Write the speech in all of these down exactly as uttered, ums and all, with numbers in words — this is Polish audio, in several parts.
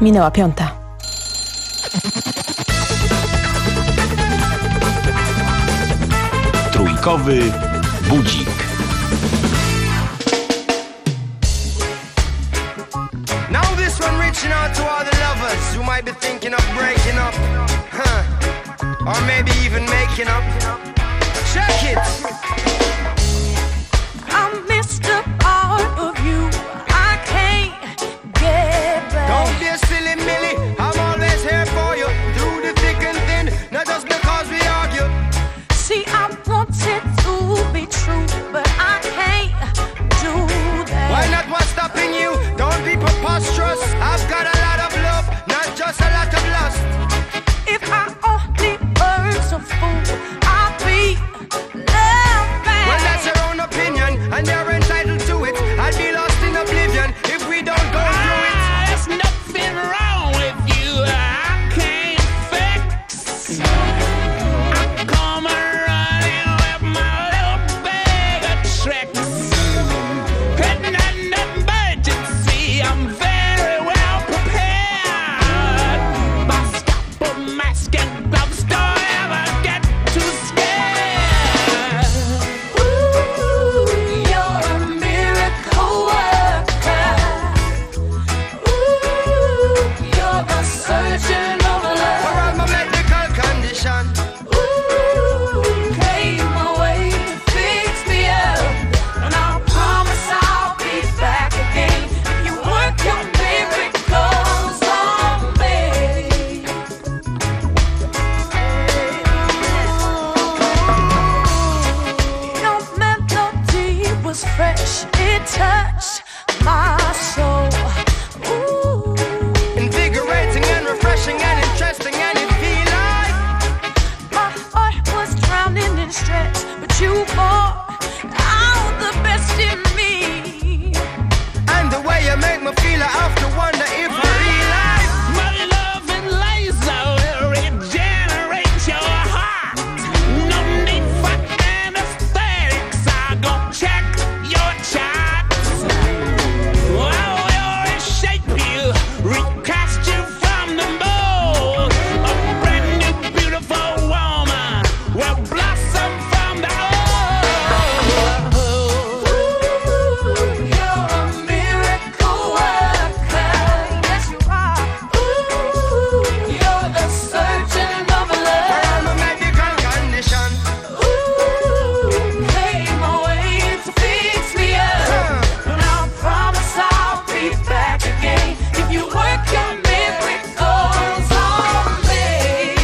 Minęła piąta. Trójkowy budzik. Now this one reaching out to all the lovers who might be thinking of breaking up, huh? Or maybe even making up. Check it. I missed a part of you. I can't get back. Don't be a silly Millie. I'm always here for you through the thick and thin. Not just because we argue. See, I want it to be true, but I can't do that. Why not? What's stopping you? Don't be preposterous. I've got a lot of love, not just a lot of lust. If I only were so fool, I'd be loved back. Well, that's your own opinion, and you're entitled to it. I'd be lost in oblivion if we don't go through it. Ah, there's nothing wrong with you. I can't fix. I come running with my little bag of tricks. Couldn't have nothing but to see. I'm very well prepared. My stopper, mask, and gloves don't ever get too scared. Ooh, you're a miracle worker. Ooh, you're the surgeon of For love. all my medical condition, Ooh, came away to fix me up, and I promise I'll be back again if you work your miracles on me. Your melody was fresh, it touched my soul. Ooh. invigorating and refreshing and interesting, and it feel like My heart was drowning in stress, but you brought out the best in me. and the way you make me feel, I have to wonder if I realize. My love and laser will regenerate your heart. No need for anesthetics. I gon' check your charts. I will reshape you, recast you from the mold. A brand new, beautiful woman will blossom from the old. Ooh, you're a miracle worker. Yes, you are. Ooh, you're the surgeon of For love. all my medical condition, Ooh, came away to fix me up, and I promise I'll be back again if you work your miracles on me.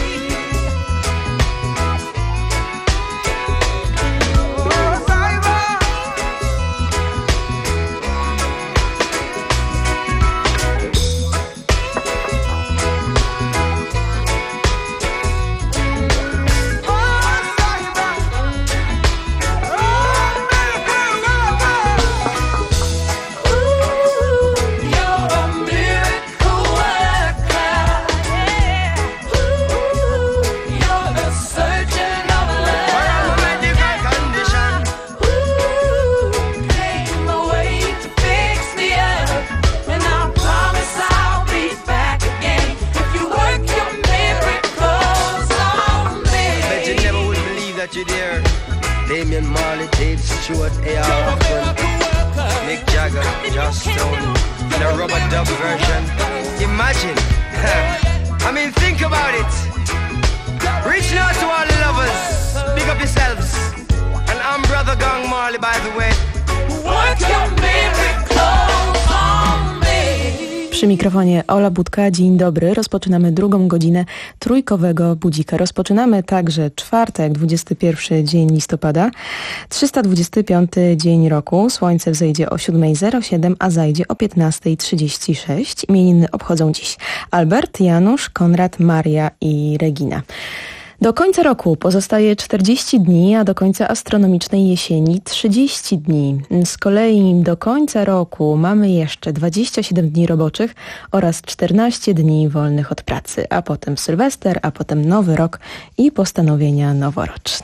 Ooh, you're a miracle worker. Yeah. Ooh, you're the surgeon of for all love. my medical condition, Ooh, came away to fix me up, and I promise I'll be back again if you work your miracles on bet you me. never would believe that you're there. Damian Marley, Dave Stewart, A R Rahman, Mick Jagger, Joss Stone, in a rubber dub version. Imagine. I mean, think about it. Reaching out to all the lovers. Big up yourselves. And I'm Brother Gang Marley, by the way. Work your miracles on me. Przy mikrofonie Ola Budka. Dzień dobry. Rozpoczynamy drugą godzinę trójkowego budzika. Rozpoczynamy także czwartek, dwudziesty pierwszy dzień listopada, trzysta dwudziesty piąty dzień roku. Słońce wzejdzie o siódma zero siedem, a zajdzie o piętnasta trzydzieści sześć. Imieniny obchodzą dziś Albert, Janusz, Konrad, Maria i Regina. Do końca roku pozostaje czterdzieści dni, a do końca astronomicznej jesieni trzydzieści dni. Z kolei do końca roku mamy jeszcze dwadzieścia siedem dni roboczych oraz czternaście dni wolnych od pracy, a potem Sylwester, a potem Nowy Rok i postanowienia noworoczne.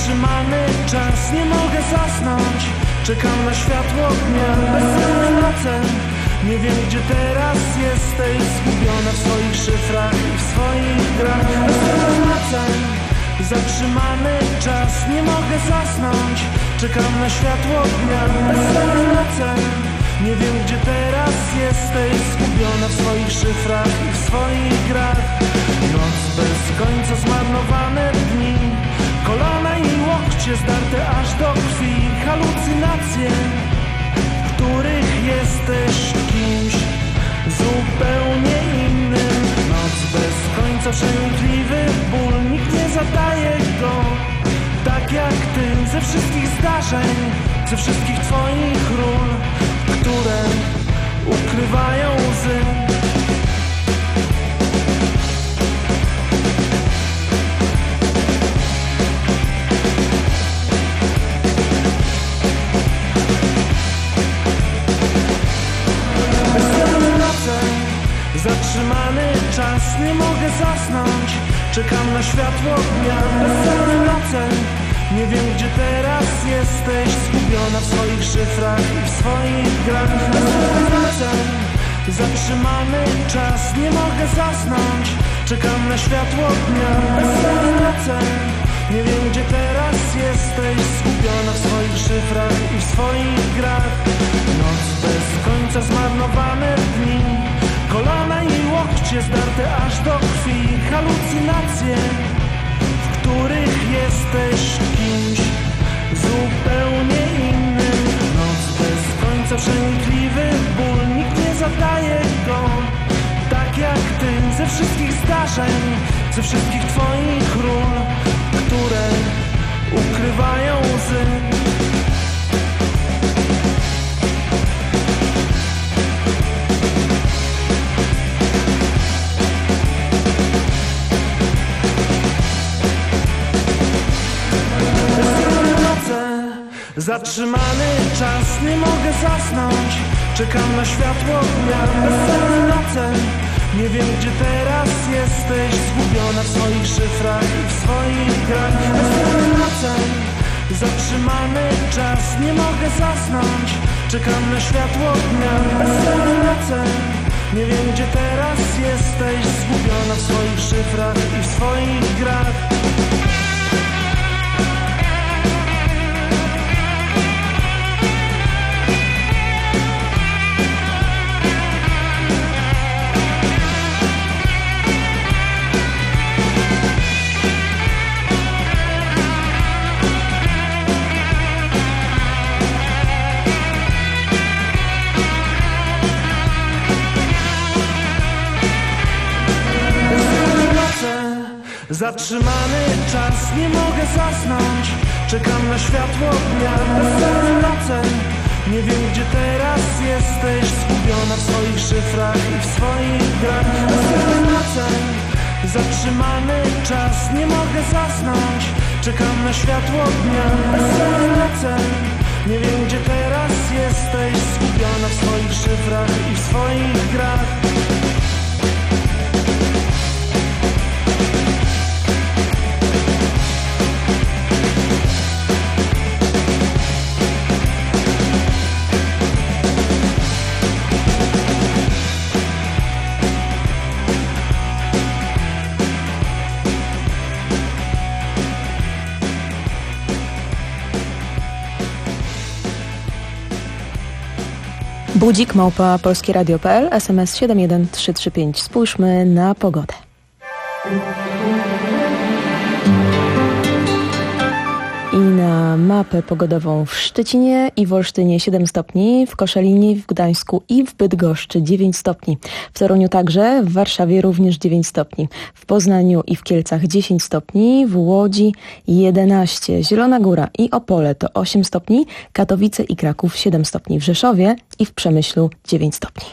Zatrzymany czas, nie mogę zasnąć. Czekam na światło dnia, bezsenny noce. Nie wiem, gdzie teraz jesteś, zgubiona w swoich szyfrach i w swoich grach. Bezsenny noce. Zatrzymany czas, nie mogę zasnąć. Czekam na światło dnia, bezsenny noce. Nie wiem, gdzie teraz jesteś, zgubiona w swoich szyfrach i w swoich grach. Noc bez końca, zmarnowane dni, kolana i łokcie zdarte aż do krwi. Halucynacje, w których jesteś kimś zupełnie innym. Noc bez końca, przenikliwy ból, nikt nie zadaje go tak jak ty. Ze wszystkich zdarzeń, ze wszystkich twoich ról, które ukrywają łzy. Zatrzymany czas, nie mogę zasnąć. Czekam na światło dnia, bezsenny noce. Nie wiem, gdzie teraz jesteś, zgubiona w swoich szyfrach i w swoich grach. Bezsenny noce. Zatrzymany czas, nie mogę zasnąć. Czekam na światło dnia, bezsenny noce. Nie wiem, gdzie teraz jesteś, zgubiona w swoich szyfrach i w swoich grach. Noc bez końca, zmarnowane dni, kolana i łokcie zdarte aż do krwi. Halucynacje, w których jesteś kimś zupełnie innym. Noc bez końca, przenikliwy ból, nikt nie zadaje go tak jak ty. Ze wszystkich zdarzeń, ze wszystkich twoich ról, które ukrywają łzy. Zatrzymany czas, nie mogę zasnąć. Czekam na światło dnia, bezsenny noce. Nie wiem, gdzie teraz jesteś, zgubiona w swoich szyfrach i w swoich grach. Bezsenny noce. Zatrzymany czas, nie mogę zasnąć. Czekam na światło dnia, bezsenny noce. Nie wiem, gdzie teraz jesteś, zgubiona w swoich szyfrach i w swoich grach. Zatrzymany czas, nie mogę zasnąć. Czekam na światło dnia, bezsenny noce. Nie wiem, gdzie teraz jesteś, zgubiona w swoich szyfrach i w swoich grach. Bezsenny noce. Zatrzymany czas, nie mogę zasnąć. Czekam na światło dnia, bezsenny noce. Nie wiem, gdzie teraz jesteś, zgubiona w swoich szyfrach i w swoich grach. Budzik małpa polskie radio kropka p l, S M S siedem jeden trzy trzy pięć. Spójrzmy na pogodę. I na mapę pogodową w Szczecinie i w Olsztynie siedem stopni, w Koszalinie, w Gdańsku i w Bydgoszczy dziewięć stopni. W Toruniu także, w Warszawie również dziewięć stopni. W Poznaniu i w Kielcach dziesięć stopni, w Łodzi jedenaście, Zielona Góra i Opole to osiem stopni, Katowice i Kraków siedem stopni, w Rzeszowie i w Przemyślu dziewięć stopni.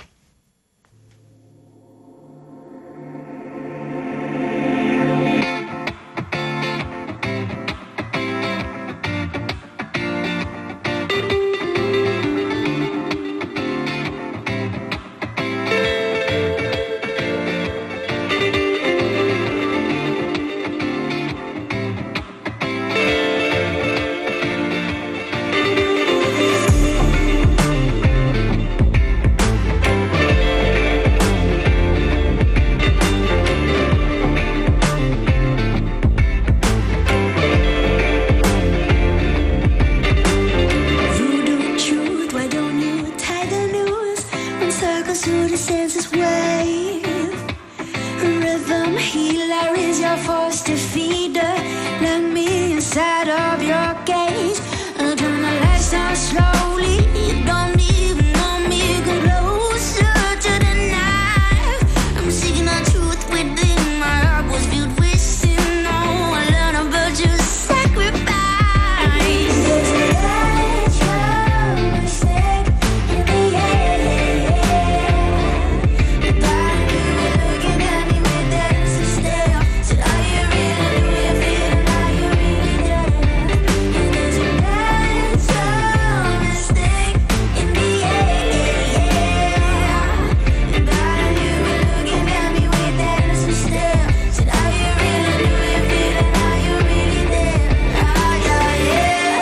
circles through the senses wave. Rhythm healer is your force defeater. Let me inside of your cage. I'll turn the lights down slowly. You don't even know me. You come closer to the knife. I'm seeking the truth within. My heart was built with sin. Oh, I learned about your sacrifice. There's a natural mistake in the air. Your body looking at me with that stare. Said, are you really, really feeling? Are you really there? And there's a natural mistake in the air. Your body looking at me with that stare. Said, are you really, really feeling? Are you really there? Ah, yeah, yeah.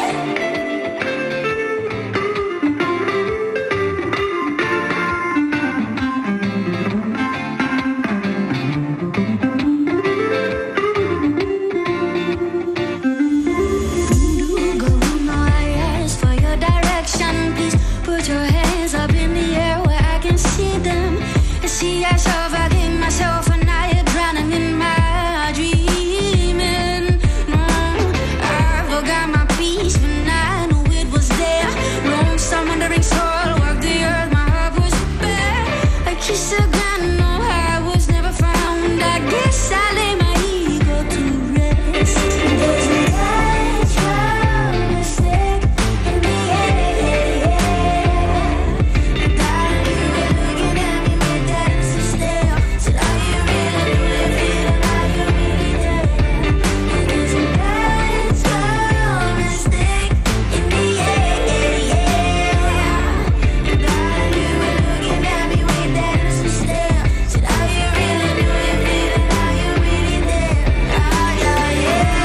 Go, no, I ask for your direction. Please put your hands up in the air where I can see them. And see yourself, I think myself, and now you're drowning in my dreaming. No, I forgot my peace, but I knew it was there. Long summer wandering soul of the earth, my heart was bare. I kissed the ground, no, I was never found. I guess I lay my ego to rest. There's a natural mistake in the air. Your body looking at me with that stare. Said, are you really, really feeling? Are you really there? And there's a natural mistake in the air. Your body looking at me with that stare. Said, are you really, really feeling? Are you really there? Ah, yeah, yeah.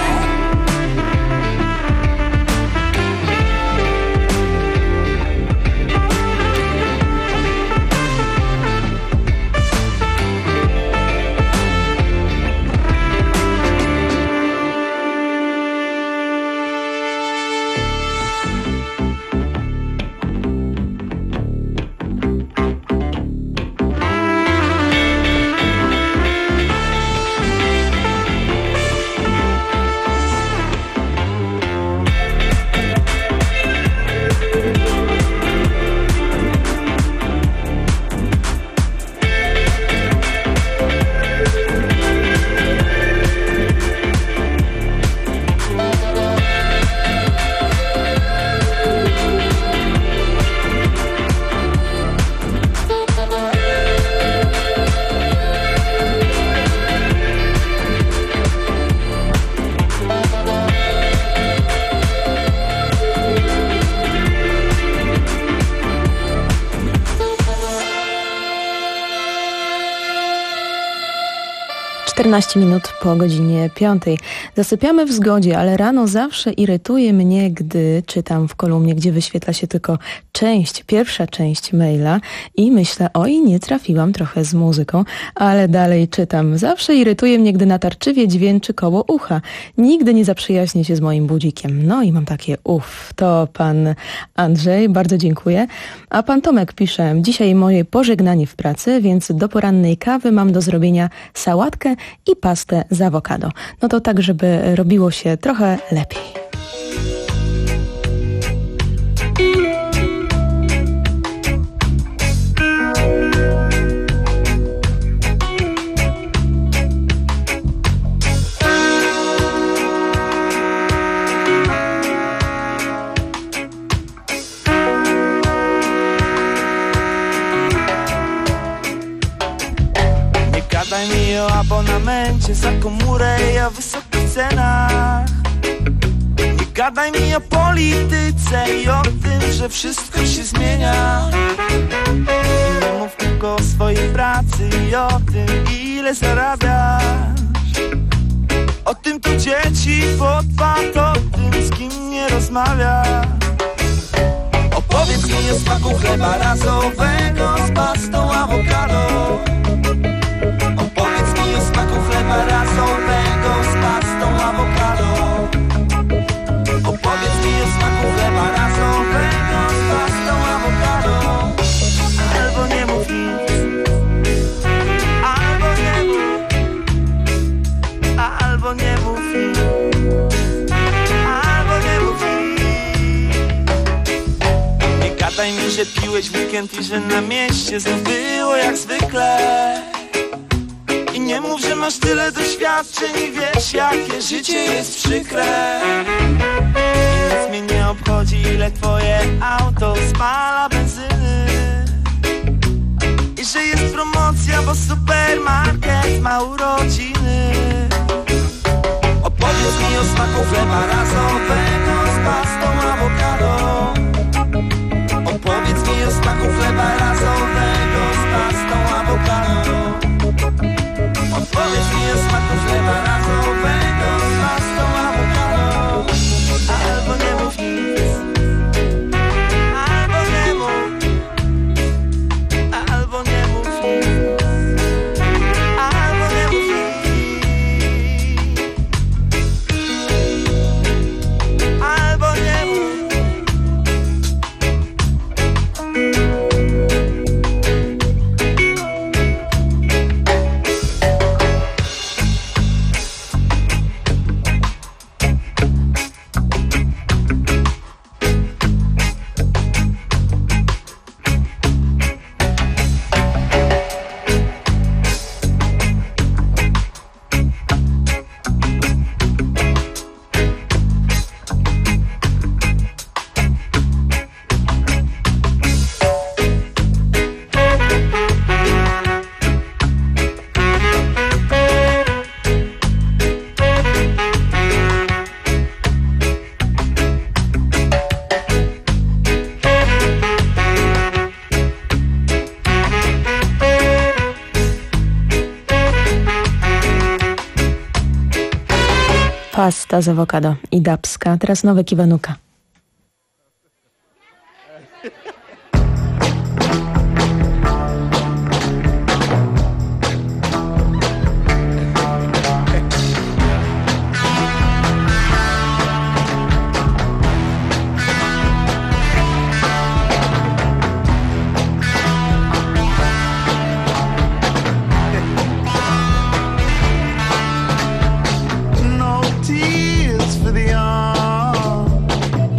czternaście minut po godzinie piątej. Zasypiamy w zgodzie, ale rano zawsze irytuje mnie, gdy czytam w kolumnie, gdzie wyświetla się tylko część, pierwsza część maila i myślę, oj, nie trafiłam trochę z muzyką, ale dalej czytam. Zawsze irytuje mnie, gdy natarczywie dźwięczy koło ucha. Nigdy nie zaprzyjaźnię się z moim budzikiem. No i mam takie uff. To pan Andrzej, bardzo dziękuję. A pan Tomek pisze, dzisiaj moje pożegnanie w pracy, więc do porannej kawy mam do zrobienia sałatkę i pastę z awokado. No to tak, żeby robiło się trochę lepiej. Gadaj mi o abonamencie za komórę i o wysokich cenach. Nie gadaj mi o polityce i o tym, że wszystko się zmienia. Nie mów tylko o swojej pracy i o tym, ile zarabiasz. O tym, to dzieci podpad, o tym, z kim nie rozmawiasz. Opowiedz mi o smaku chleba razowego z pastą awokado. Opowiedz mi o smaku chleba razowego z pastą awokado. Opowiedz mi o smaku chleba razowego z pastą awokado. Albo nie mów nic. spędziłeś weekend i że na mieście znów było jak zwykle. I nie mów, że masz tyle doświadczeń i wiesz, jakie życie jest przykre. I nic mnie nie obchodzi, ile twoje auto spala benzyny. I że jest promocja, bo supermarket ma urodziny. Opowiedz mi o smaku chleba razowego z pastą awokado. Opowiedz mi o smaku chleba razowego z pastą awokado. Opowiedz mi o smaku chleba razowego z pastą awokado. Albo nie mów nic, albo nie mów, albo nie mów nic, albo nie mów nic, albo nie mów. Pasta z awokado i dubska. Teraz nowe Kiwanuka. No tears for the young.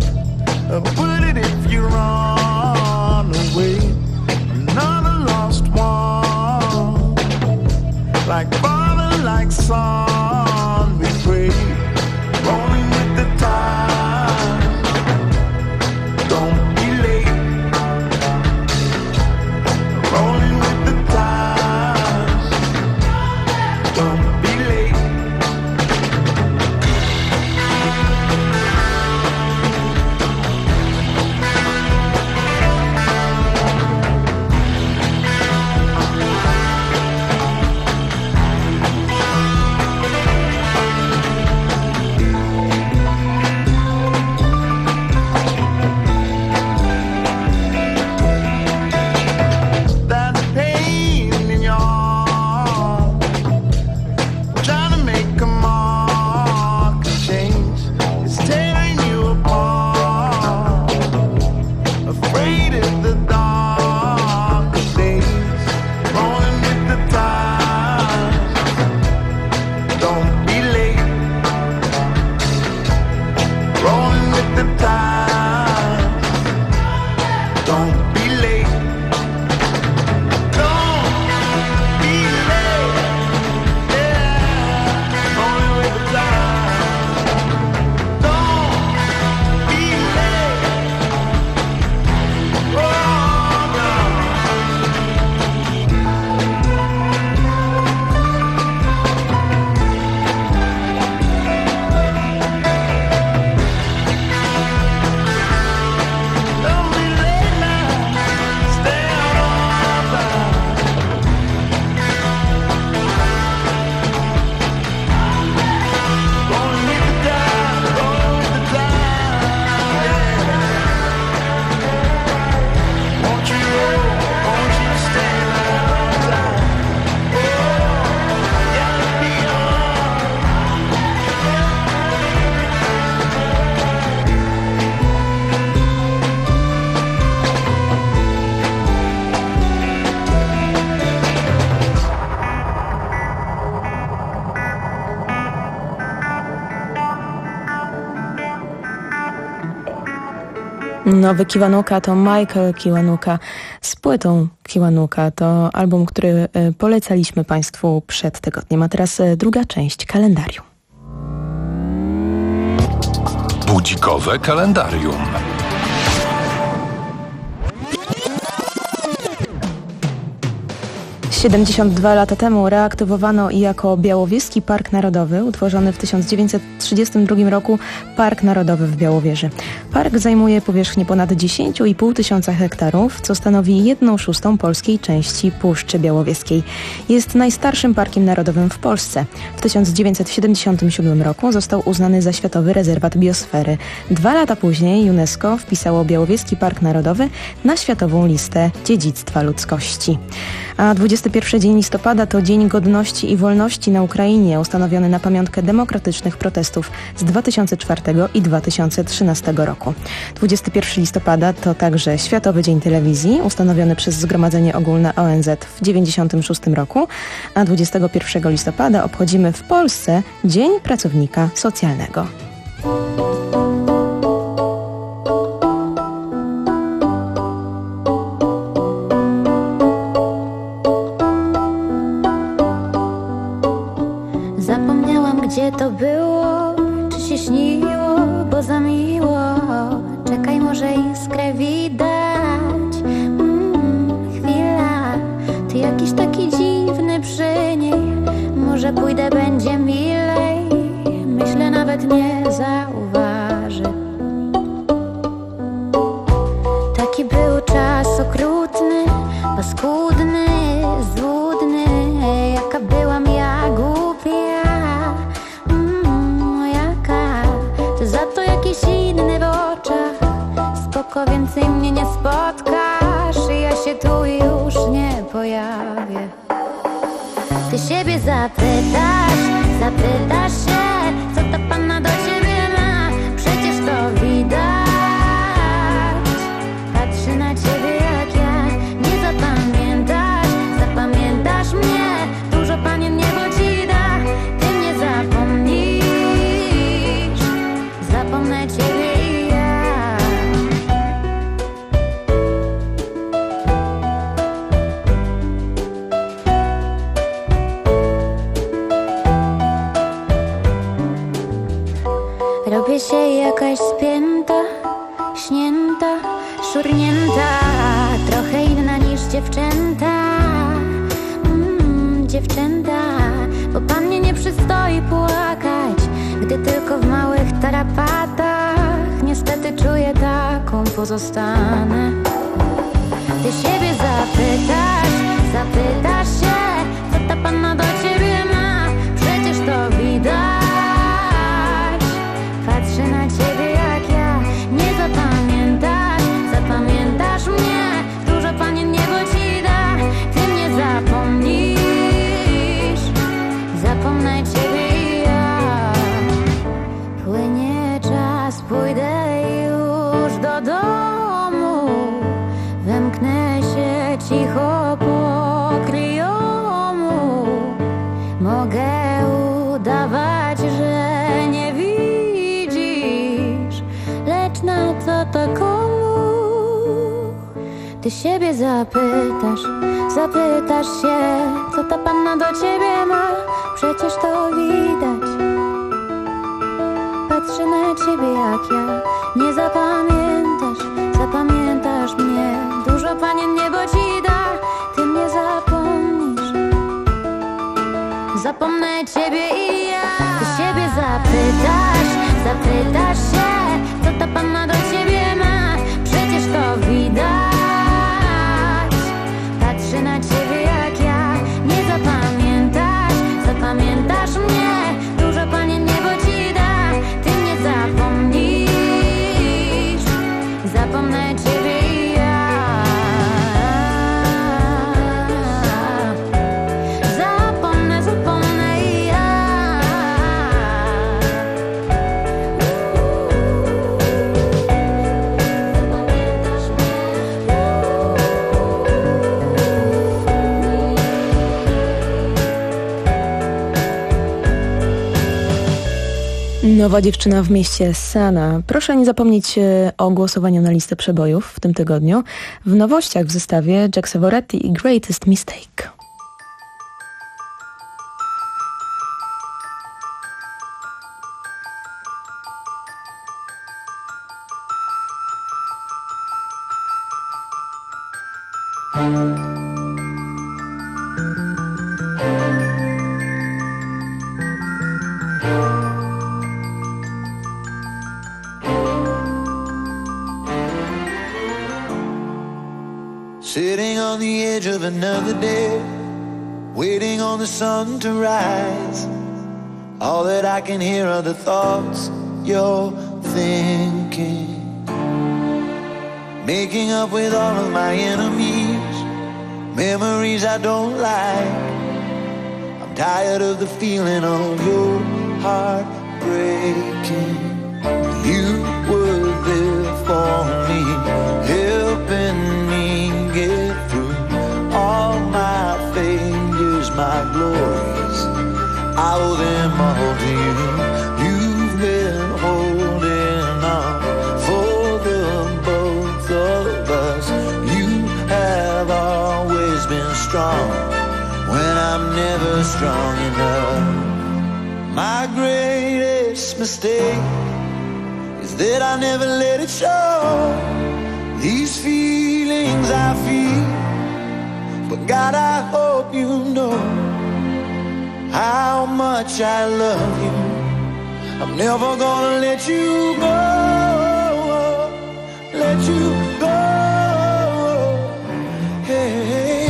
Nowy Kiwanuka to Michael Kiwanuka z płytą Kiwanuka. To album, który polecaliśmy Państwu przed tygodniem. A teraz druga część kalendarium. Budzikowe kalendarium. siedemdziesiąt dwa lata temu reaktywowano i jako Białowieski Park Narodowy, utworzony w tysiąc dziewięćset trzydziestym drugim roku Park Narodowy w Białowieży. Park zajmuje powierzchnię ponad dziesięć i pół tysiąca hektarów, co stanowi jedną szóstą polskiej części Puszczy Białowieskiej. Jest najstarszym parkiem narodowym w Polsce. W tysiąc dziewięćset siedemdziesiątym siódmym roku został uznany za Światowy Rezerwat Biosfery. Dwa lata później UNESCO wpisało Białowieski Park Narodowy na Światową Listę Dziedzictwa Ludzkości. A dwudziesty pierwszy dzień listopada to Dzień Godności i Wolności na Ukrainie, ustanowiony na pamiątkę demokratycznych protestów z dwa tysiące czwartego i dwa tysiące trzynastego roku. dwudziestego pierwszego listopada to także Światowy Dzień Telewizji, ustanowiony przez Zgromadzenie Ogólne O N Z w dziewięćdziesiątym szóstym roku, a dwudziestego pierwszego listopada obchodzimy w Polsce Dzień Pracownika Socjalnego. Gdzie to było? Czy się śniło? Bo za miło. Czekaj, może iskrę widać. mm, Chwila, ty jakiś taki dziwny przy niej. Może pójdę, będzie milej. Myślę, nawet nie zauważy. Taki był czas okrutny, paskudny, złudny. Jaka byłam ja głupia. Inny w oczach, spoko, więcej mnie nie spotkasz. Ja się tu już nie pojawię. Ty siebie zapytasz, zapytasz się, co ta panna do ciebie ma. Przecież to widać. Patrzy na ciebie jak ja. Nie zapamiętasz, zapamiętasz mnie. Dużo panien niebo ci da. Ty mnie zapomnisz. Zapomnę ciebie i ja. Robię się jakaś spięta, śnięta, szurnięta. Trochę inna niż dziewczęta. mm, Dziewczęta. Bo pan mnie nie przystoi płakać, gdy tylko w małych tarapatach. Niestety czuję, taką pozostanę. Ty siebie zapytasz, zapytasz się, co ta panna do ciebie ma. Przecież to widać. Patrzę na ciebie jak ja. Nie zapamiętasz, zapamiętasz mnie. Dużo panien niebo ci da. Ty mnie zapomnisz. Zapomnę ciebie i ja. Płynie czas, pójdę już do domu. Wymknę się cicho po kryjomu. Mogę udawać, że nie widzisz. Lecz na co to komu? Ty siebie zapytasz, zapytasz się, co ta panna do ciebie ma. Przecież to widać. Patrzę na ciebie jak ja. Nie zapamiętasz, zapamiętasz mnie. Dużo panien niebo ci da. Ty mnie zapomnisz. Zapomnę ciebie i ja. Ty siebie zapytasz, zapytasz się, co ta panna do ciebie ma. Przecież to widać. Patrzę na ciebie jak ja. Nie zapamiętasz, zapamiętasz mnie. Dużo panien niebo ci da. Ty mnie zapomnisz. Zapomnę ciebie i ja. Zapomnę, zapomnę i ja. Nowa dziewczyna w mieście Sana. Proszę nie zapomnieć o głosowaniu na listę przebojów w tym tygodniu. W nowościach w zestawie Jack Savoretti i Greatest Mistake. Sitting on the edge of another day, waiting on the sun to rise. All that I can hear are the thoughts you're thinking. Making up with all of my enemies, memories I don't like. I'm tired of the feeling of your heart breaking. You were there for me, helping me get through all my failures, my glories. I owe them all to you. You've been holding on for the both of us. You have always been strong when I'm never strong enough. My greatest mistake is that I never let it show. These feelings I feel, but God, I hope you know how much I love you. I'm never gonna let you go, let you go. Hey, hey.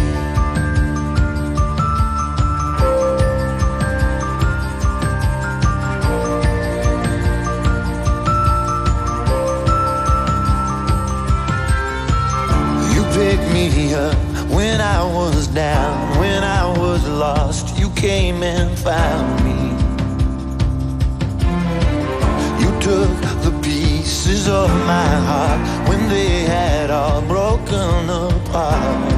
Pick me up when I was down, when I was lost. You came and found me. You took the pieces of my heart when they had all broken apart.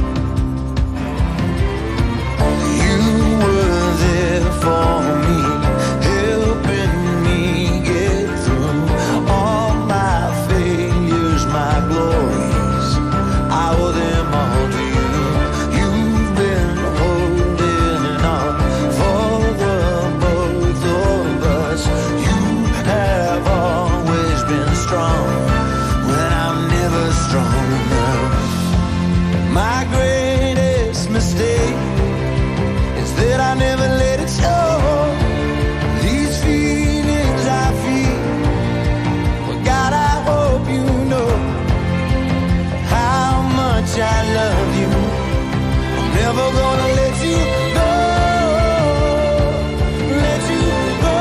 You were there for me, helping me get through all my failures, my glory. I owe them all to you. You've been holding on for the both of us. You have always been strong when I'm never strong enough. My greatest mistake is that I never let it show. These feelings I feel, but God, I hope you know how much I love you. I'm never gonna let you go, let you go.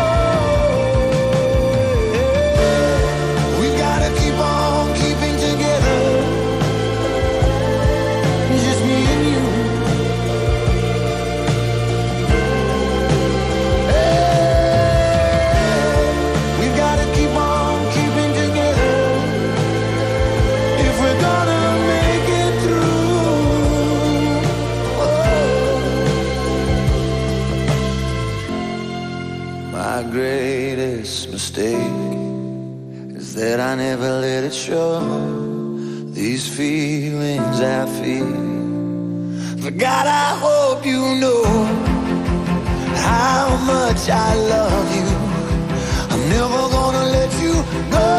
We gotta keep on keeping together, just me and you. Hey, we gotta keep on keeping together if we're gonna make it through. Oh. My greatest mistake is that I never let it show. These feelings I feel, but God, I hope you know how much I love you. I'm never gonna let you go,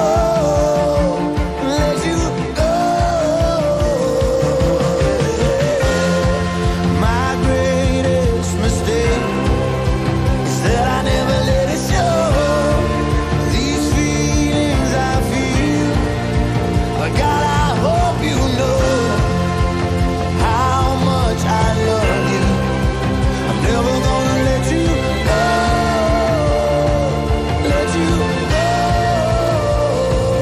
let you go. My greatest mistake is that I never let it show. These feelings I feel, but God, I hope you know how much I love you. I'm never gonna let you go, let you go.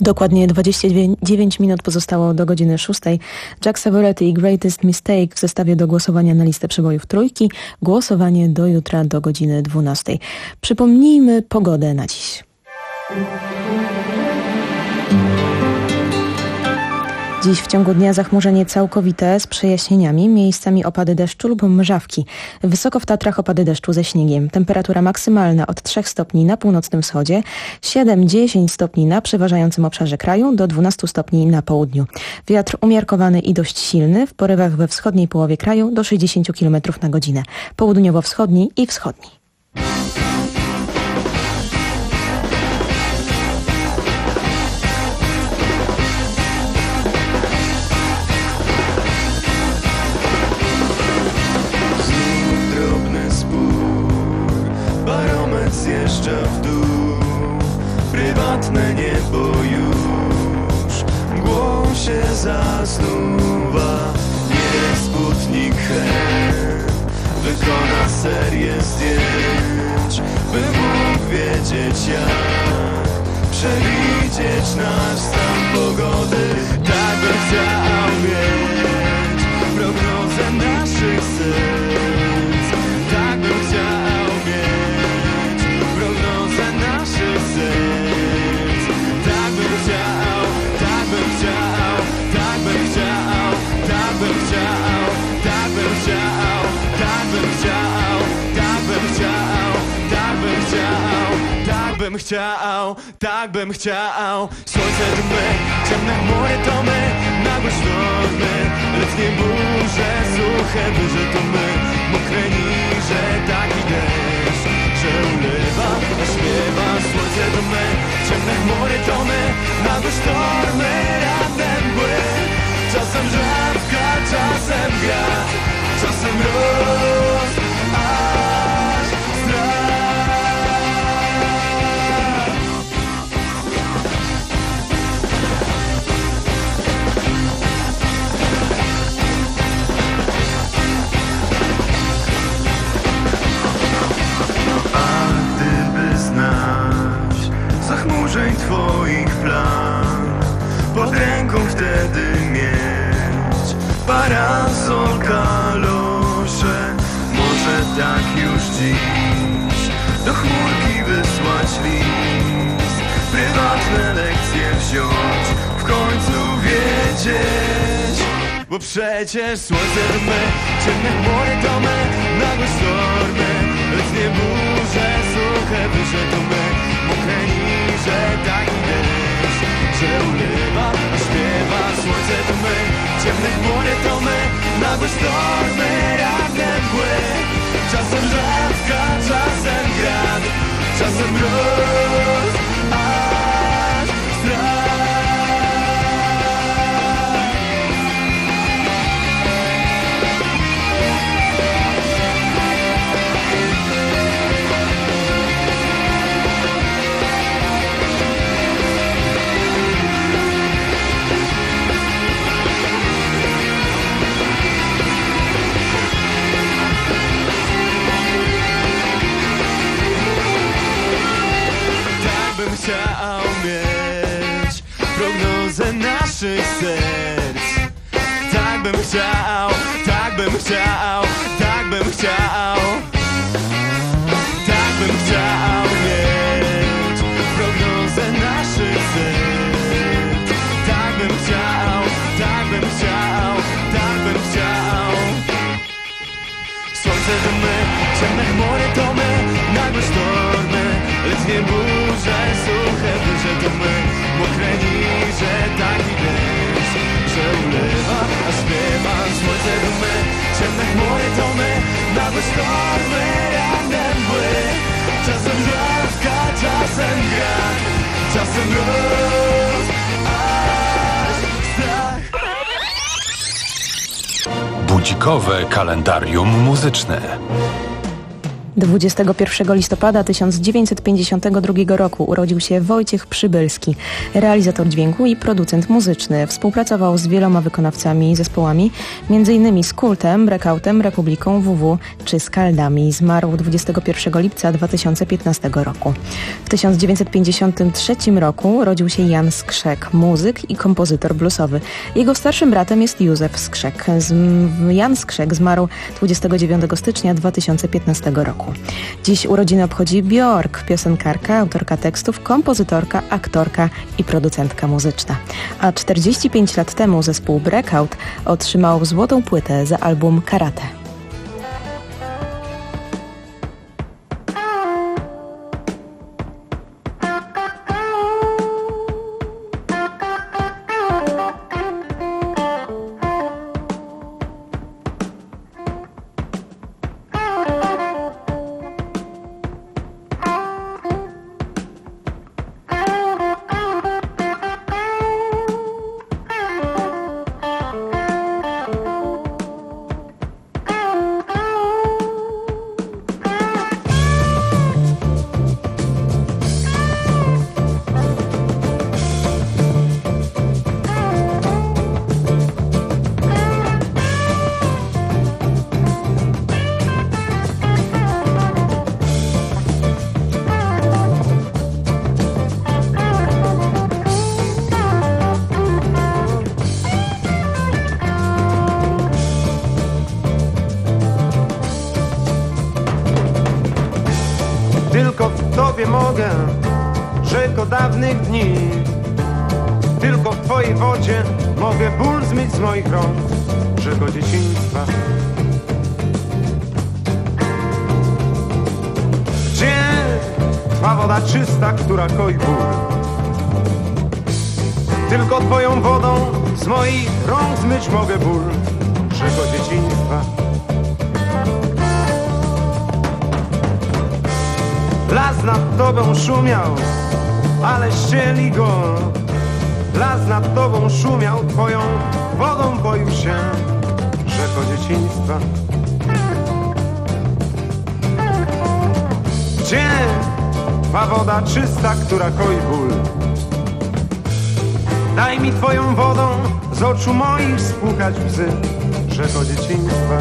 Dokładnie dwadzieścia dziewięć minut pozostało do godziny szóstej. Jack Savoretti i Greatest Mistake w zestawie do głosowania na listę przebojów trójki. Głosowanie do jutra do godziny dwunastej. Przypomnijmy pogodę na dziś. Dziś w ciągu dnia zachmurzenie całkowite z przejaśnieniami, miejscami opady deszczu lub mrzawki. Wysoko w Tatrach opady deszczu ze śniegiem. Temperatura maksymalna od trzech stopni na północnym wschodzie, siedem do dziesięciu stopni na przeważającym obszarze kraju, do dwunastu stopni na południu. Wiatr umiarkowany i dość silny, w porywach we wschodniej połowie kraju do sześćdziesięciu kilometrów na godzinę. Południowo-wschodni i wschodni. Zjeżdża w dół, prywatne niebo już w głosie zasnuwa. Nie Sputnik chęt wykona serię zdjęć, by mógł wiedzieć jak przewidzieć nasz stan pogody. Tak bym chciał mieć prognozę naszych serc, tak bym chciał tak bym chciał, tak bym chciał, tak bym chciał, tak bym chciał, tak bym chciał, tak bym chciał, tak bym chciał, tak bym chciał, tak bym chciał, tak bym chciał. Słońce dmy, ciemne chmury to my, nagłe sztormy, letnie burze, suche burze to my, mokre niże, taki deszcz, że ulewa, a śpiewa. Słońce to my, ciemne chmury to my, nagłe sztormy, ranne mgły. Czasem żabka, czasem grad, czasem mróz, aż strach. Zachmurzeń twoich plan, pod ręką wtedy mieć parasol, kalosze. Może tak już dziś do chmurki wysłać list, prywatne lekcje wziąć, w końcu wiedzieć. Bo przecież słońce to my, ciemne chmury to my, nagłe sztormy, letnie burze, suche burze to my, mokre niże, taki deszcz, że ulewa, a śpiewa. Słońce to my, ciemne chmury to my, nagłe sztormy, ranne mgły. Czasem rzadka, czasem grad, czasem mróz, aż strach. Chciał mieć prognozę naszych serc. Tak bym chciał, tak bym chciał, tak bym chciał, tak bym chciał mieć prognozę naszych serc. Tak bym chciał, tak bym chciał, tak bym chciał. Słońce to my, ciemne chmury to my, nagłe sztormy, letnie burze, suche burze to my, mokre niże, taki deszcz, że ulewa, a śpiewa. Słońce to my, ciemne chmury to my, nagłe sztormy, ranne mgły. Czasem rzadka, czasem grad, czasem mróz, aż strach. Budzikowe kalendarium muzyczne. dwudziestego pierwszego listopada tysiąc dziewięćset pięćdziesiątego drugiego roku urodził się Wojciech Przybylski, realizator dźwięku i producent muzyczny. Współpracował z wieloma wykonawcami i zespołami, m.in. z Kultem, Breakoutem, Republiką W W czy Skaldami. Zmarł dwudziestego pierwszego lipca dwa tysiące piętnastego roku. W tysiąc dziewięćset pięćdziesiątym trzecim roku urodził się Jan Skrzek, muzyk i kompozytor bluesowy. Jego starszym bratem jest Józef Skrzek. Jan Skrzek zmarł dwudziestego dziewiątego stycznia dwa tysiące piętnastego roku. Dziś urodziny obchodzi Björk, piosenkarka, autorka tekstów, kompozytorka, aktorka i producentka muzyczna. A czterdzieści pięć lat temu zespół Breakout otrzymał złotą płytę za album Karate. Tylko w Tobie mogę, rzeko dawnych dni. Tylko w Twojej wodzie mogę ból zmyć z moich rąk, rzeko dzieciństwa. Gdzie Twa woda czysta, która koi ból? Tylko Twoją wodą z moich rąk zmyć mogę ból, rzeko dzieciństwa. Las nad Tobą szumiał, ale ścieli go. Las nad Tobą szumiał, Twoją wodą boił się, rzeko dzieciństwa. Gdzie Twa woda czysta, która koi ból? Daj mi Twoją wodą z oczu moich spłukać łzy, rzeko dzieciństwa.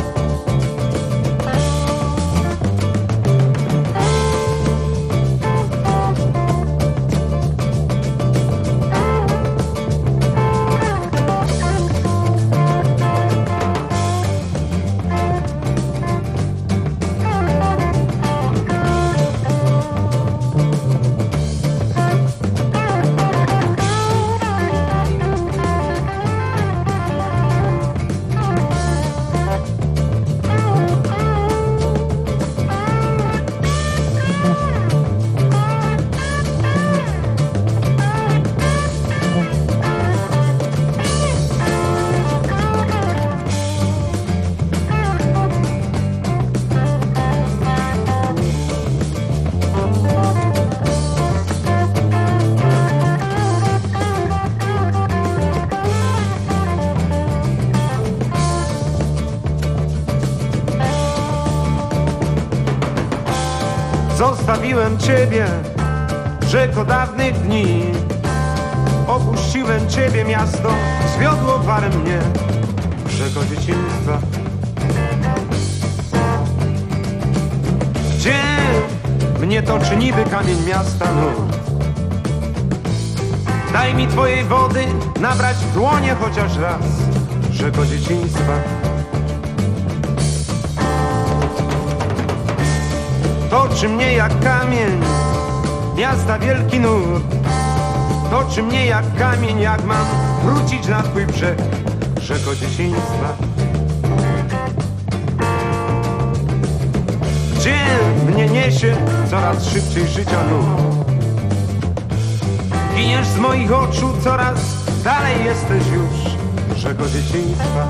Zostawiłem Ciebie, rzeko dawnych dni. Opuściłem Ciebie, miasto zwiodło warem mnie, rzeko dzieciństwa. Gdzie mnie toczy niby kamień miasta nurt? Daj mi Twojej wody nabrać w dłonie chociaż raz, rzeko dzieciństwa. Toczy mnie jak kamień miasta wielki nurt. Toczy mnie jak kamień, jak mam wrócić na Twój brzeg, rzeko dzieciństwa. Gdzie mnie niesie coraz szybciej życia duch? Giniesz z moich oczu, coraz dalej jesteś już, rzeko dzieciństwa.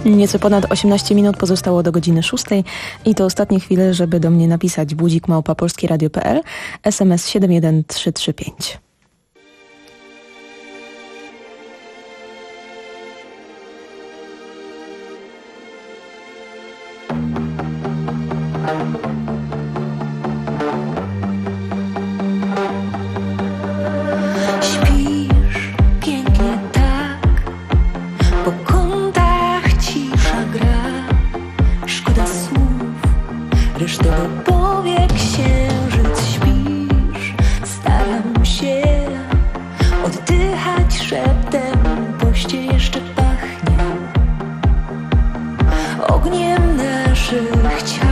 Nieco ponad osiemnaście minut pozostało do godziny szóstej i to ostatnie chwile, żeby do mnie napisać budzik małpa polskieradio kropka p l, S M S siedem jeden trzy trzy pięć. Śpisz pięknie tak, po kątach cisza gra. Szkoda słów, resztę powiek księżyc. Śpisz, staram się oddychać szeptem. Poście jeszcze pachnie ogniem naszych ciał.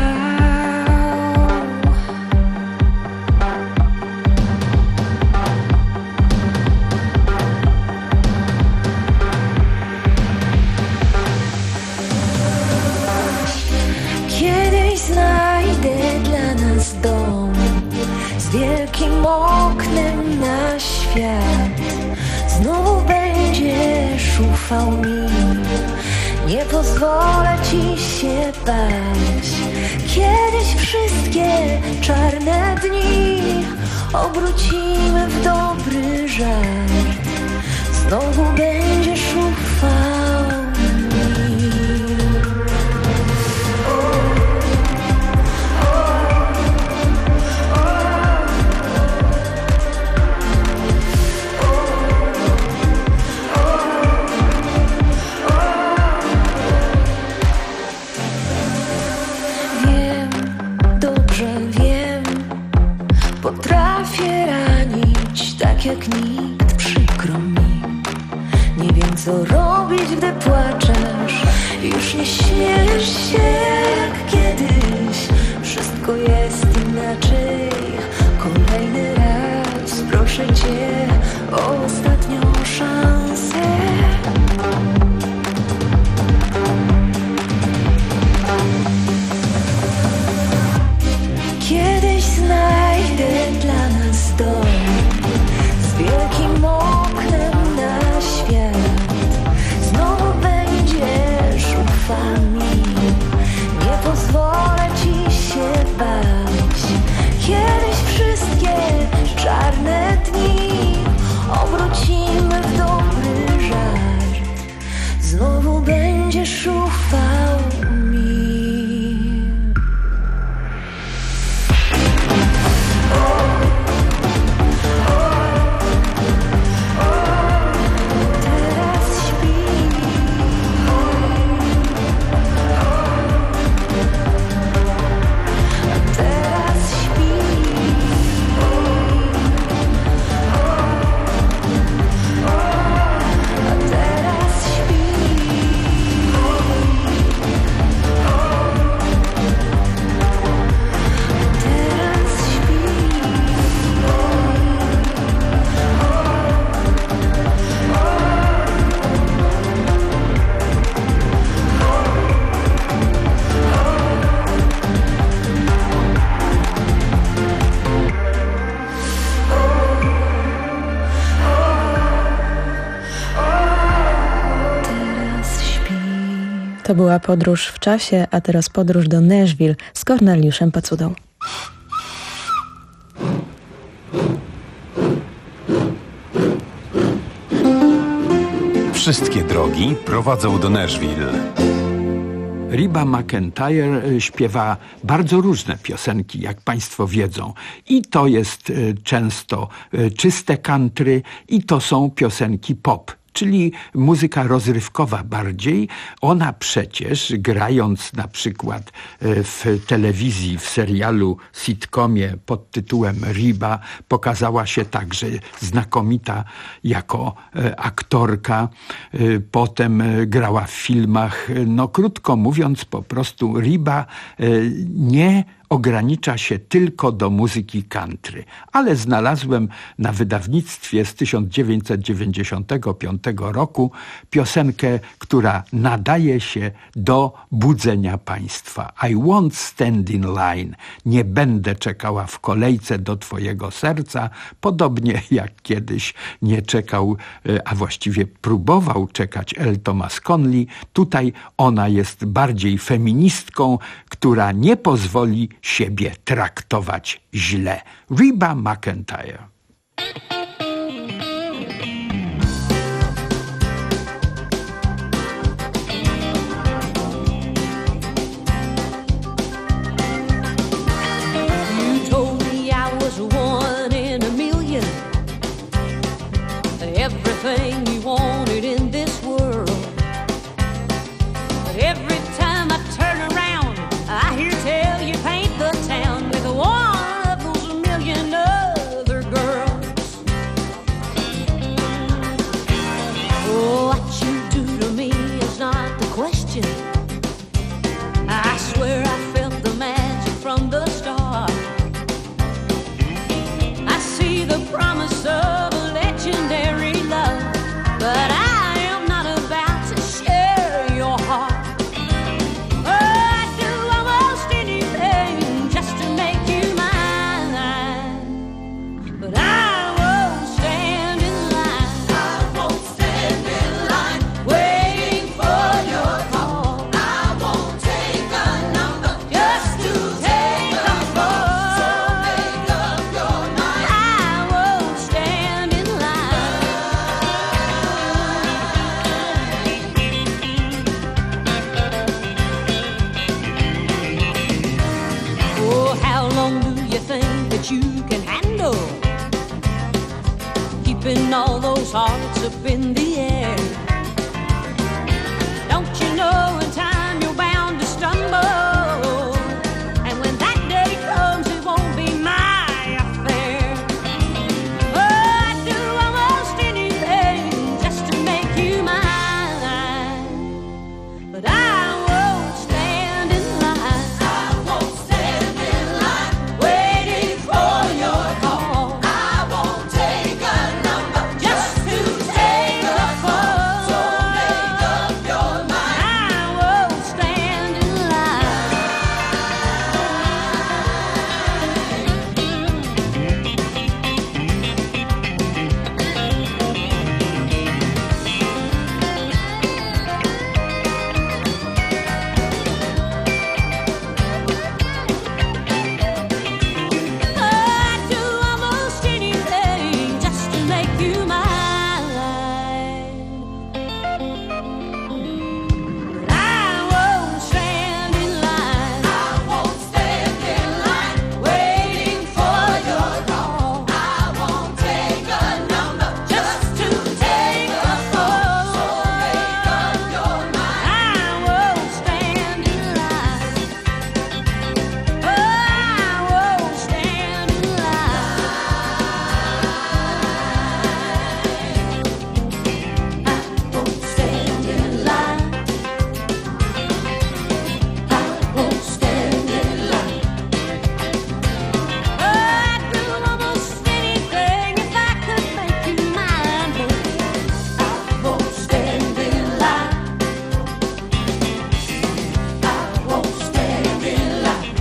Kiedyś znajdę dla nas dom z wielkim oknem na świat. Znowu będziesz ufał mi, nie pozwolę ci się bać. Kiedyś wszystkie czarne dni obrócimy w dobry żart. Znowu będziesz ufał mi. Potrafię ranić tak jak nikt, przykro mi. Nie wiem co robić, gdy płaczesz. Już nie śmiesz się jak kiedyś. Wszystko jest inaczej. Kolejny raz proszę cię o ostatnią szansę. Kiedyś znajdę dla nas dom z wielkim oknem na świat. Znowu będziesz ufał mi, nie pozwolę ci się bać. Kiedyś wszystkie czarne dni obrócimy w dobry żart. Znowu będziesz ufał mi. To była podróż w czasie, a teraz podróż do Nashville z Korneliuszem Pacudą. Wszystkie drogi prowadzą do Nashville. Reba McEntire śpiewa bardzo różne piosenki, jak państwo wiedzą. I to jest często czyste country, i to są piosenki pop, czyli muzyka rozrywkowa bardziej. Ona przecież, grając na przykład w telewizji, w serialu, sitcomie pod tytułem Reba, pokazała się także znakomita jako aktorka. Potem grała w filmach. No krótko mówiąc, po prostu Reba nie ogranicza się tylko do muzyki country, ale znalazłem na wydawnictwie z tysiąc dziewięćset dziewięćdziesiątego piątego roku piosenkę, która nadaje się do budzenia państwa. I won't stand in line. Nie będę czekała w kolejce do twojego serca, podobnie jak kiedyś nie czekał, a właściwie próbował czekać L. Thomas Conley. Tutaj ona jest bardziej feministką, która nie pozwoli siebie traktować źle. Reba McEntire. You told me I was one in a million, everything you wanted in this world. But every time I turn around, I hear tell you paint the town with one of those million other girls. Oh, what you do to me is not the question. I swear I felt the magic from the start. I see the promise of a legendary love, but I am not about to share your heart. Oh, I'd do almost anything just to make you mine, but I won't stand in line. I won't stand in line waiting for your call. I won't take a number just to take a call. So make up your mind. I won't stand in line. Oh, how long do you think that you can handle keeping all those hearts up in the air? Don't you know in time you're bound to stumble, and when that day comes it won't be my affair. Oh, I'd do almost anything just to make you mine, but I won't stand in line. I won't stand in line waiting for your call. I won't take a number just to take a call. So make up your mind. I won't stand in line. I'd do almost anything just to make you mine. I won't stand in line. I won't stand in line waiting for your call. I won't take a number just to take a call. So make up your mind. I won't stand in line. Oh, I won't stand in line. I won't stand in line. I won't stand in line. Oh, I'd do almost anything if I could make you mine, but I won't stand in line. I won't stand in line.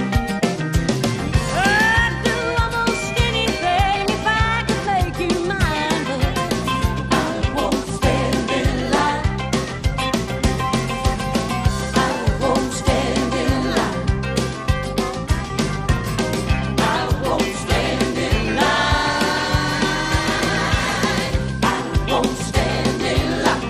I'd do almost anything if I could make you mine, but I won't stand in line. I won't stand in line. I won't stand in line. I won't stand in line.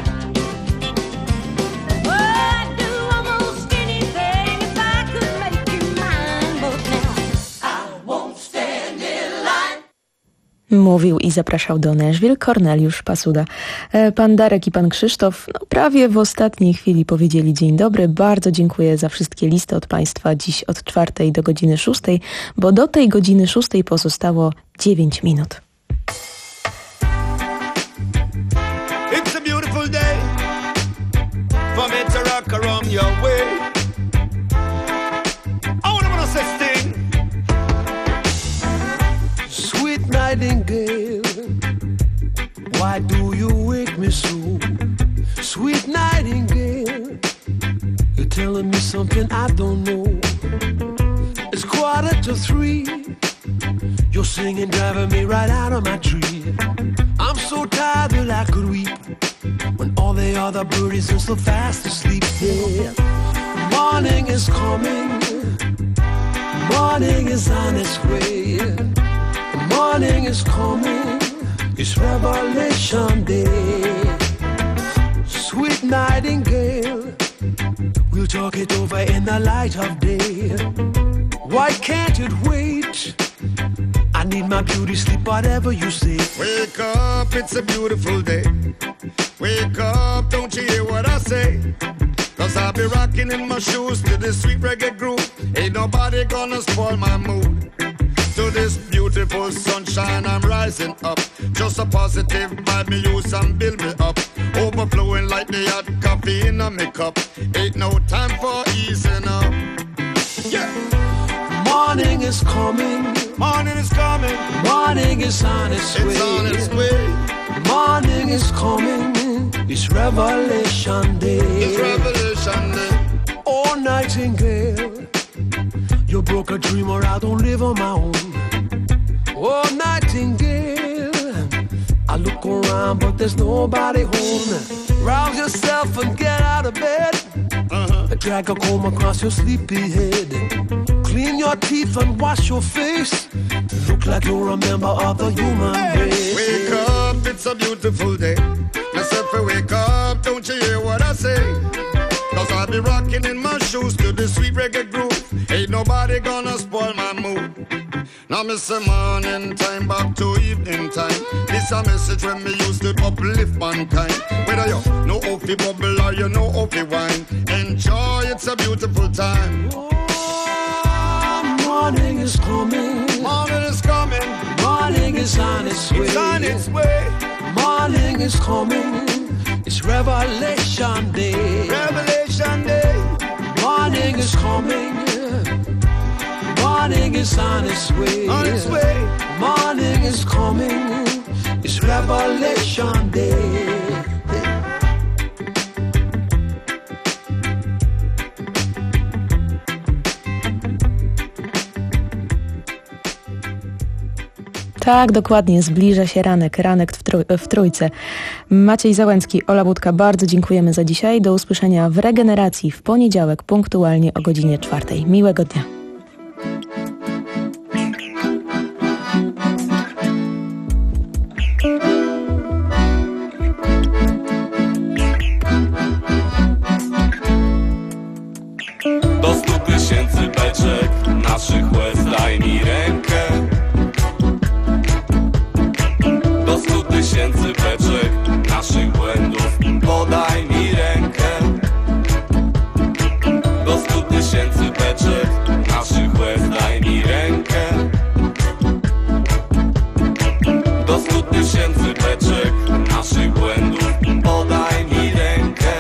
Oh, I'd do almost anything if I could make you mine, but now I won't stand in line. Mówił i zapraszał do Nashville Korneliusz Pasuda. E, Pan Darek i pan Krzysztof no, prawie w ostatniej chwili powiedzieli dzień dobry. Bardzo dziękuję za wszystkie listy od państwa dziś od czwartej do godziny szóstej, bo do tej godziny szóstej pozostało dziewięć minut. It's a beautiful day for me to rock around your way. I wanna say stay nightingale, why do you wake me so? Sweet nightingale, you're telling me something I don't know. It's quarter to three, you're singing, driving me right out of my tree. I'm so tired that I could weep when all the other birdies are so fast asleep. Yeah, morning is coming, morning is on its way. Morning is coming, it's Revelation Day. Sweet nightingale, we'll talk it over in the light of day. Why can't it wait? I need my beauty sleep, whatever you say. Wake up, it's a beautiful day. Wake up, don't you hear what I say? Cause I'll be rocking in my shoes to this sweet reggae groove. Ain't nobody gonna spoil my mood. To this beautiful sunshine I'm rising up. Just a positive vibe me use and build me up. Overflowing like the hot coffee in a me cup. Ain't no time for easing up. Yeah. Morning is coming, morning is coming, morning is on its way. It's on its way. Morning is coming, it's Revelation Day. It's Revelation Day. Oh, nightingale, you broke a dream or I don't live on my own. Oh, nightingale, I look around but there's nobody home. Rouse yourself and get out of bed. Uh-huh. Drag a comb across your sleepy head. Clean your teeth and wash your face. Look like you're a member of the human race. Wake up, it's a beautiful day. Myself, wake up, don't you hear what I say? Cause I'll be rocking in my shoes to the sweet reggae groove. Ain't nobody gonna spoil my mood. Now me say morning time back to evening time. This a message when me used to uplift mankind. Whether you know how fi bubble or you know how fi wine, enjoy, it's a beautiful time. Morning is coming, morning is coming, morning is on its way. It's on its way. Morning is coming, it's Revelation Day. Revelation Day. Morning is coming, morning is on its way. On its way. Morning is coming, it's Revelation Day. Tak, dokładnie, zbliża się ranek, ranek w, trój- w trójce. Maciej Załęcki, Ola Budka, bardzo dziękujemy za dzisiaj. Do usłyszenia w Regeneracji w poniedziałek, punktualnie o godzinie czwartej. Miłego dnia. Do stu tysięcy beczek naszych łez daj mi rękę. Do stu tysięcy beczek naszych błędów podaj mi rękę. Do stu tysięcy beczek naszych łez daj mi rękę. Do stu tysięcy beczek naszych błędów podaj mi rękę.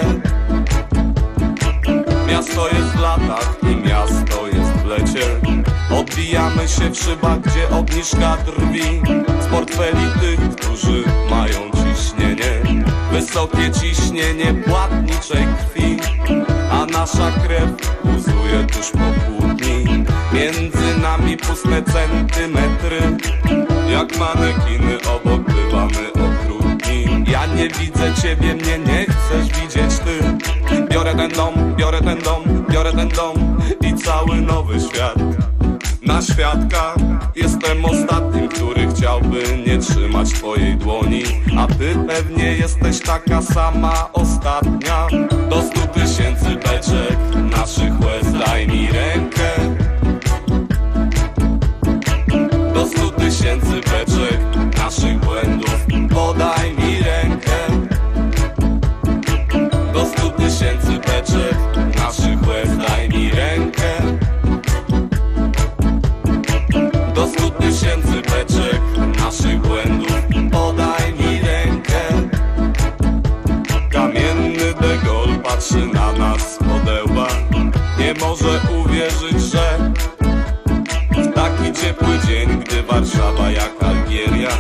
Miasto jest w latach i miasto jest w lecie. Odbijamy się w szybach, gdzie obniżka drwi z portfeli tych, którzy mają ciśnienie. Wysokie ciśnienie płatniczej krwi, a nasza krew buzuje tuż po kłótni. Między nami puste centymetry, jak manekiny obok bywamy okrutni. Ja nie widzę ciebie, mnie nie chcesz widzieć ty. Biorę ten dom, biorę ten dom, biorę ten dom i cały nowy świat. Na świadka jestem ostatnim, który chciałby nie trzymać twojej dłoni, a ty pewnie jesteś taka sama ostatnia. Do stu tysięcy beczek naszych łez daj mi rękę. Do stu tysięcy beczek naszych błędów podaj mi rękę. Do stu tysięcy beczek naszych łez daj mi rękę. Do stu tysięcy beczek naszych błędów podaj mi rękę. Kamienny de Gaulle patrzy na nas podełba. Nie może uwierzyć, że w taki ciepły dzień, gdy Warszawa jak Algieria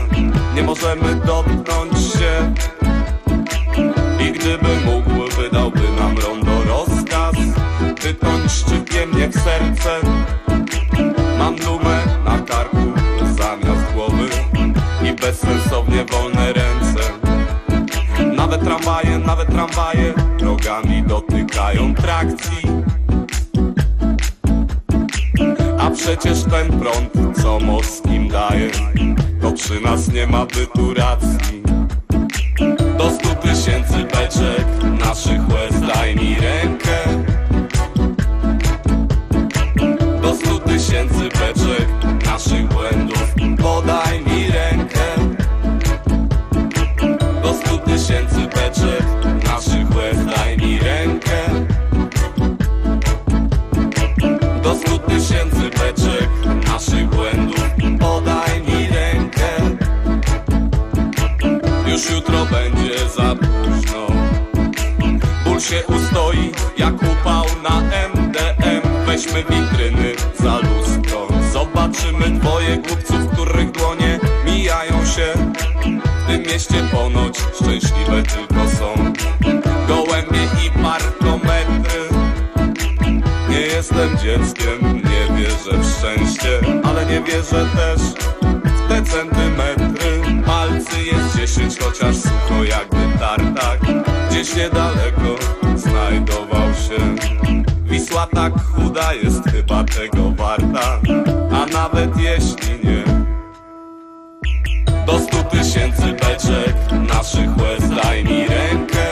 nie możemy dotknąć się. I gdyby mógł, wydałby nam rondo rozkaz, wytąć szczypie mnie w serce. Mam dumę na karku zamiast głowy i bezsensownie wolne ręce. Nawet tramwaje, nawet tramwaje drogami dotykają trakcji. A przecież ten prąd, co morskim daje, to przy nas nie ma bytu racji. Do stu tysięcy beczek naszych łez daj mi rękę. Do stu tysięcy beczek naszych błędów podaj mi rękę. Do stu tysięcy beczek naszych łez daj mi rękę. Do stu tysięcy beczek naszych błędów podaj mi rękę. Już jutro będzie za późno. Ból się ustoi jak upał na M D M. Weźmy witryny za lustro, zobaczymy dwoje głupców, których dłonie mijają się. W tym mieście ponoć szczęśliwe tylko są gołębie i parkometry. Nie jestem dzieckiem, nie wierzę w szczęście, ale nie wierzę też w te centymetry. Palcy jest dziesięć, chociaż sucho jakby tartak. Gdzieś niedaleko znajdował się. Wisła tak chuda jest chyba tego warta, a nawet jeśli nie. Do stu tysięcy beczek naszych łez daj mi rękę.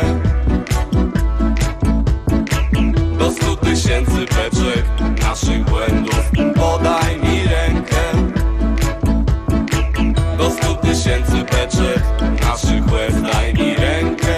Do stu tysięcy beczek naszych błędów podaj mi rękę. Do stu tysięcy beczek naszych łez daj mi rękę.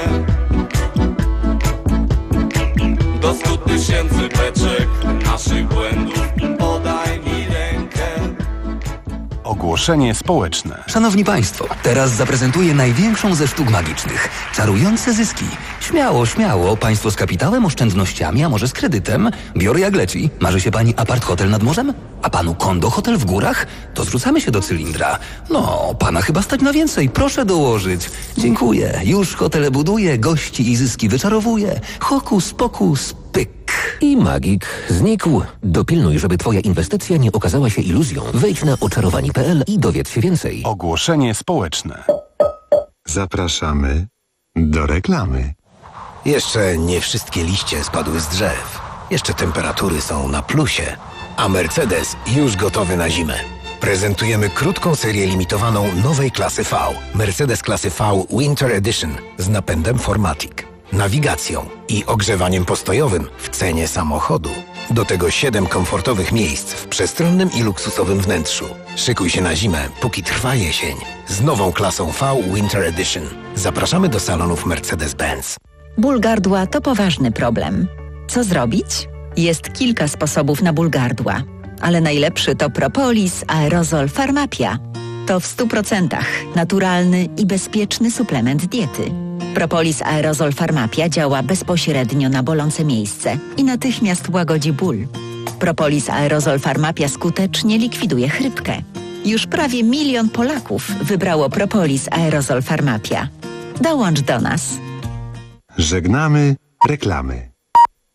Do stu tysięcy beczek naszych błędów podaj mi rękę. Ogłoszenie społeczne. Szanowni Państwo, teraz zaprezentuję największą ze sztuk magicznych. Czarujące zyski. Śmiało, śmiało. Państwo z kapitałem, oszczędnościami, a może z kredytem. Biorę jak leci. Marzy się Pani apart hotel nad morzem? A Panu kondo hotel w górach? To zrzucamy się do cylindra. No, Pana chyba stać na więcej. Proszę dołożyć. Dziękuję. Już hotele buduję, gości i zyski wyczarowuję. Hokus pokus, pyk. I magik znikł. Dopilnuj, żeby Twoja inwestycja nie okazała się iluzją. Wejdź na oczarowani kropka p l i dowiedz się więcej. Ogłoszenie społeczne. Zapraszamy do reklamy. Jeszcze nie wszystkie liście spadły z drzew. Jeszcze temperatury są na plusie. A Mercedes już gotowy na zimę. Prezentujemy krótką serię limitowaną nowej klasy V. Mercedes klasy V Winter Edition z napędem four matic, nawigacją i ogrzewaniem postojowym w cenie samochodu. Do tego siedem komfortowych miejsc w przestronnym i luksusowym wnętrzu. Szykuj się na zimę, póki trwa jesień. Z nową klasą V Winter Edition. Zapraszamy do salonów Mercedes-Benz. Ból gardła to poważny problem. Co zrobić? Jest kilka sposobów na ból gardła, ale najlepszy to Propolis Aerozol Pharmapia. To w stu procentach naturalny i bezpieczny suplement diety. Propolis Aerozol Pharmapia działa bezpośrednio na bolące miejsce i natychmiast łagodzi ból. Propolis Aerozol Pharmapia skutecznie likwiduje chrypkę. Już prawie milion Polaków wybrało Propolis Aerozol Pharmapia. Dołącz do nas. Żegnamy reklamy.